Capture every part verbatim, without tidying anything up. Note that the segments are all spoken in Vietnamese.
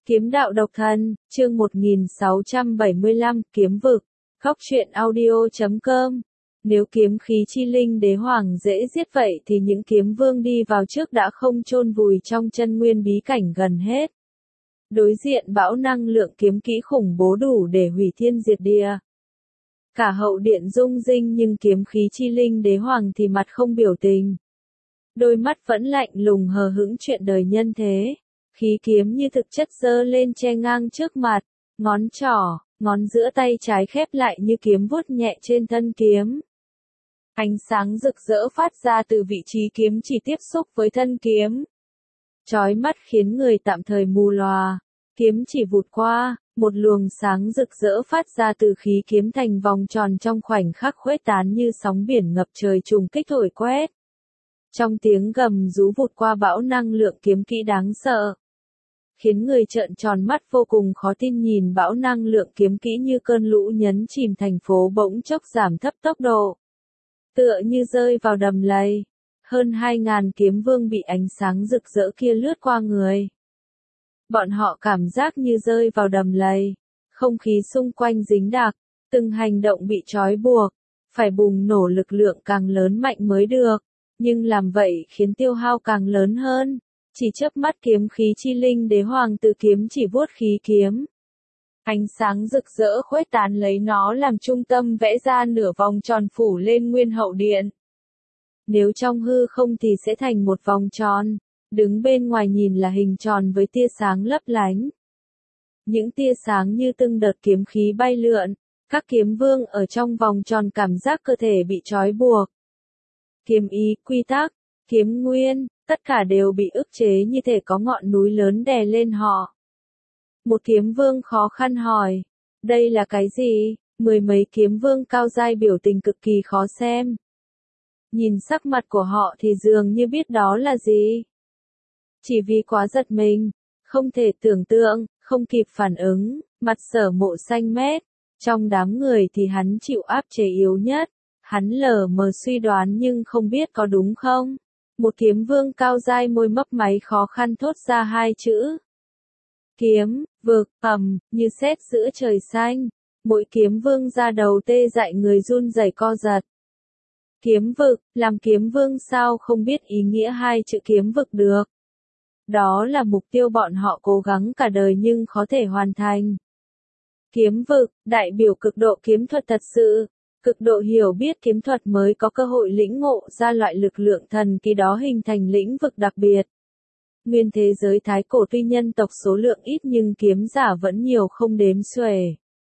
Kiếm đạo độc thân, chương một nghìn sáu trăm bảy mươi lăm, kiếm vực. Góc truyện audio chấm com. Nếu kiếm khí chi linh đế hoàng dễ giết vậy thì những kiếm vương đi vào trước đã không chôn vùi trong chân nguyên bí cảnh gần hết. Đối diện bão năng lượng kiếm kỹ khủng bố đủ để hủy thiên diệt địa. Cả hậu điện rung rinh nhưng kiếm khí chi linh đế hoàng thì mặt không biểu tình. Đôi mắt vẫn lạnh lùng hờ hững chuyện đời nhân thế. Khí kiếm như thực chất giơ lên che ngang trước mặt, ngón trỏ, ngón giữa tay trái khép lại như kiếm vuốt nhẹ trên thân kiếm. Ánh sáng rực rỡ phát ra từ vị trí kiếm chỉ tiếp xúc với thân kiếm. Chói mắt khiến người tạm thời mù lòa. Kiếm chỉ vụt qua, một luồng sáng rực rỡ phát ra từ khí kiếm thành vòng tròn trong khoảnh khắc khuếch tán như sóng biển ngập trời trùng kích thổi quét. Trong tiếng gầm rú vụt qua bão năng lượng kiếm kỹ đáng sợ. Khiến người trợn tròn mắt vô cùng khó tin nhìn bão năng lượng kiếm kỹ như cơn lũ nhấn chìm thành phố bỗng chốc giảm thấp tốc độ. Tựa như rơi vào đầm lầy. Hơn hai ngàn kiếm vương bị ánh sáng rực rỡ kia lướt qua người. Bọn họ cảm giác như rơi vào đầm lầy. Không khí xung quanh dính đặc. Từng hành động bị trói buộc. Phải bùng nổ lực lượng càng lớn mạnh mới được. Nhưng làm vậy khiến tiêu hao càng lớn hơn. Chỉ chớp mắt kiếm khí chi linh đế hoàng từ kiếm chỉ vuốt khí kiếm. Ánh sáng rực rỡ khuếch tán lấy nó làm trung tâm vẽ ra nửa vòng tròn phủ lên nguyên hậu điện. Nếu trong hư không thì sẽ thành một vòng tròn, đứng bên ngoài nhìn là hình tròn với tia sáng lấp lánh. Những tia sáng như từng đợt kiếm khí bay lượn, các kiếm vương ở trong vòng tròn cảm giác cơ thể bị trói buộc. Kiếm ý, quy tắc, kiếm nguyên, tất cả đều bị ức chế như thể có ngọn núi lớn đè lên họ. Một kiếm vương khó khăn hỏi, đây là cái gì? Mười mấy kiếm vương cao giai biểu tình cực kỳ khó xem. Nhìn sắc mặt của họ thì dường như biết đó là gì. Chỉ vì quá giật mình, không thể tưởng tượng, không kịp phản ứng, mặt Sở Mộ xanh mét. Trong đám người thì hắn chịu áp chế yếu nhất. Hắn lờ mờ suy đoán nhưng không biết có đúng không. Một kiếm vương cao giai môi mấp máy khó khăn thốt ra hai chữ. Kiếm, vực, ầm, như sét giữa trời xanh. Mỗi kiếm vương ra đầu tê dại người run rẩy co giật. Kiếm vực, làm kiếm vương sao không biết ý nghĩa hai chữ kiếm vực được. Đó là mục tiêu bọn họ cố gắng cả đời nhưng khó thể hoàn thành. Kiếm vực, đại biểu cực độ kiếm thuật thật sự. Cực độ hiểu biết kiếm thuật mới có cơ hội lĩnh ngộ ra loại lực lượng thần kỳ đó hình thành lĩnh vực đặc biệt. Nguyên thế giới thái cổ tuy nhân tộc số lượng ít nhưng kiếm giả vẫn nhiều không đếm xuể.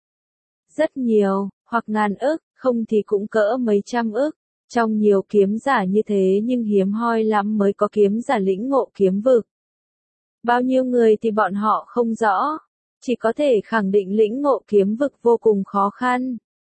Rất nhiều, hoặc ngàn ức, không thì cũng cỡ mấy trăm ức. Trong nhiều kiếm giả như thế nhưng hiếm hoi lắm mới có kiếm giả lĩnh ngộ kiếm vực. Bao nhiêu người thì bọn họ không rõ, chỉ có thể khẳng định lĩnh ngộ kiếm vực vô cùng khó khăn.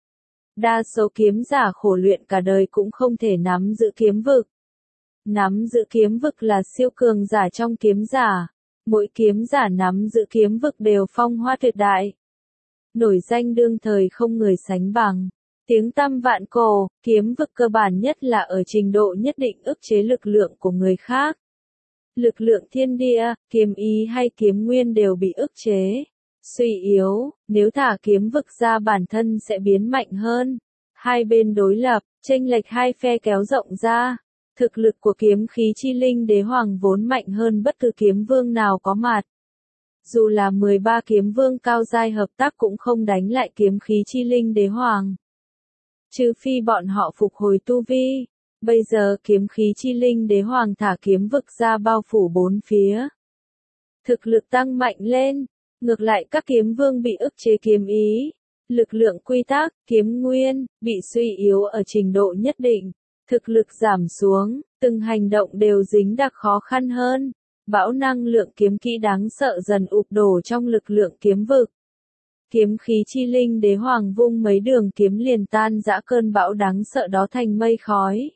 Đa số kiếm giả khổ luyện cả đời cũng không thể nắm giữ kiếm vực. Nắm giữ kiếm vực là siêu cường giả trong kiếm giả. Mỗi kiếm giả nắm giữ kiếm vực đều phong hoa tuyệt đại. Nổi danh đương thời không người sánh bằng. Tiếng tăm vạn cổ, kiếm vực cơ bản nhất là ở trình độ nhất định ức chế lực lượng của người khác. Lực lượng thiên địa, kiếm ý hay kiếm nguyên đều bị ức chế. Suy yếu, nếu thả kiếm vực ra bản thân sẽ biến mạnh hơn. Hai bên đối lập, chênh lệch hai phe kéo rộng ra. Thực lực của kiếm khí chi linh đế hoàng vốn mạnh hơn bất cứ kiếm vương nào có mặt. Dù là mười ba kiếm vương cao giai hợp tác cũng không đánh lại kiếm khí chi linh đế hoàng. Trừ phi bọn họ phục hồi tu vi. Bây giờ kiếm khí chi linh đế hoàng thả kiếm vực ra bao phủ bốn phía. Thực lực tăng mạnh lên. Ngược lại các kiếm vương bị ức chế kiếm ý, lực lượng quy tắc, kiếm nguyên, bị suy yếu ở trình độ nhất định, thực lực giảm xuống, từng hành động đều dính đặc khó khăn hơn, bão năng lượng kiếm kỹ đáng sợ dần ụp đổ trong lực lượng kiếm vực. Kiếm khí chi linh đế hoàng vung mấy đường kiếm liền tan rã cơn bão đáng sợ đó thành mây khói.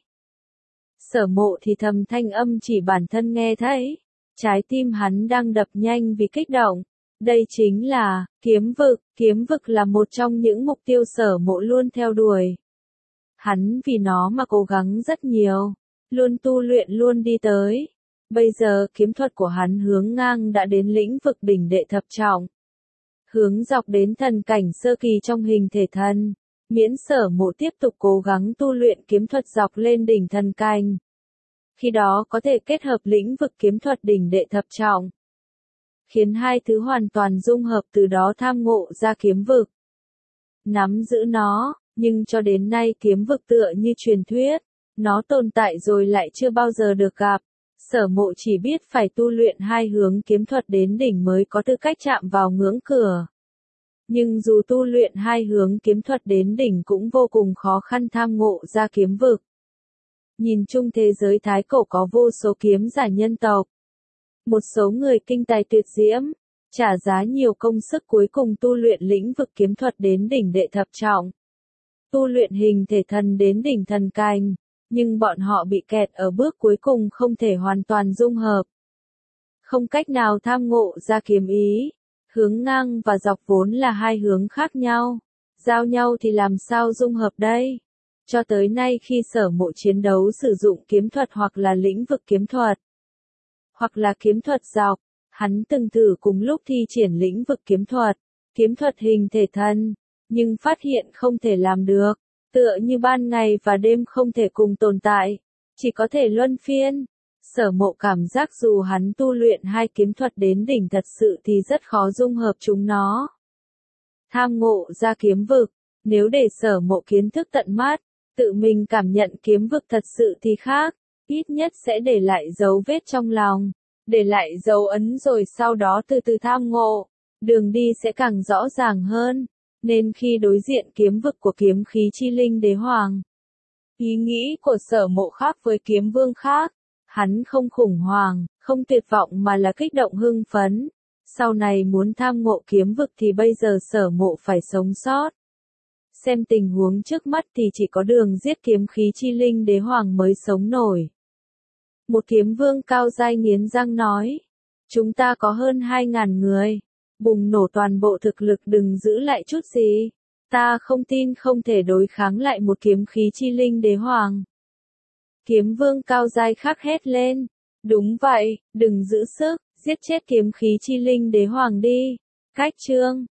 Sở Mộ thì thầm thanh âm chỉ bản thân nghe thấy, trái tim hắn đang đập nhanh vì kích động. Đây chính là, kiếm vực, kiếm vực là một trong những mục tiêu Sở Mộ luôn theo đuổi. Hắn vì nó mà cố gắng rất nhiều, luôn tu luyện luôn đi tới. Bây giờ kiếm thuật của hắn hướng ngang đã đến lĩnh vực đỉnh đệ thập trọng. Hướng dọc đến thần cảnh sơ kỳ trong hình thể thần. Miễn Sở Mộ tiếp tục cố gắng tu luyện kiếm thuật dọc lên đỉnh thần cảnh. Khi đó có thể kết hợp lĩnh vực kiếm thuật đỉnh đệ thập trọng. Khiến hai thứ hoàn toàn dung hợp, từ đó tham ngộ ra kiếm vực. Nắm giữ nó, nhưng cho đến nay kiếm vực tựa như truyền thuyết. Nó tồn tại rồi lại chưa bao giờ được gặp. Sở Mộ chỉ biết phải tu luyện hai hướng kiếm thuật đến đỉnh mới có tư cách chạm vào ngưỡng cửa. Nhưng dù tu luyện hai hướng kiếm thuật đến đỉnh cũng vô cùng khó khăn tham ngộ ra kiếm vực. Nhìn chung thế giới thái cổ có vô số kiếm giả nhân tộc. Một số người kinh tài tuyệt diễm, trả giá nhiều công sức cuối cùng tu luyện lĩnh vực kiếm thuật đến đỉnh đệ thập trọng. Tu luyện hình thể thần đến đỉnh thần cảnh, nhưng bọn họ bị kẹt ở bước cuối cùng không thể hoàn toàn dung hợp. Không cách nào tham ngộ ra kiếm ý. Hướng ngang và dọc vốn là hai hướng khác nhau. Giao nhau thì làm sao dung hợp đây? Cho tới nay khi Sở Mộ chiến đấu sử dụng kiếm thuật hoặc là lĩnh vực kiếm thuật, hoặc là kiếm thuật dọc, hắn từng thử cùng lúc thi triển lĩnh vực kiếm thuật, kiếm thuật hình thể thần, nhưng phát hiện không thể làm được. Tựa như ban ngày và đêm không thể cùng tồn tại, chỉ có thể luân phiên. Sở Mộ cảm giác dù hắn tu luyện hai kiếm thuật đến đỉnh thật sự thì rất khó dung hợp chúng nó. Tham ngộ ra kiếm vực, nếu để Sở Mộ kiến thức tận mắt, tự mình cảm nhận kiếm vực thật sự thì khác, ít nhất sẽ để lại dấu vết trong lòng, để lại dấu ấn rồi sau đó từ từ tham ngộ, đường đi sẽ càng rõ ràng hơn. Nên khi đối diện kiếm vực của kiếm khí chi linh đế hoàng, ý nghĩ của Sở Mộ khác với kiếm vương khác. Hắn không khủng hoảng, không tuyệt vọng mà là kích động hưng phấn. Sau này muốn tham ngộ kiếm vực thì bây giờ Sở Mộ phải sống sót. Xem tình huống trước mắt thì chỉ có đường giết kiếm khí chi linh đế hoàng mới sống nổi. Một kiếm vương cao giai nghiến răng nói. Chúng ta có hơn hai ngàn người. Bùng nổ toàn bộ thực lực, đừng giữ lại chút gì. Ta không tin không thể đối kháng lại một kiếm khí chi linh đế hoàng. Kiếm vương cao giai khác hét lên. Đúng vậy, đừng giữ sức, giết chết kiếm khí chi linh đế hoàng đi. Cách chương